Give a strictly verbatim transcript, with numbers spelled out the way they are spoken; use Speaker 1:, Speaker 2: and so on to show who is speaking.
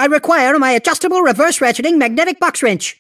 Speaker 1: require my adjustable reverse ratcheting magnetic box wrench.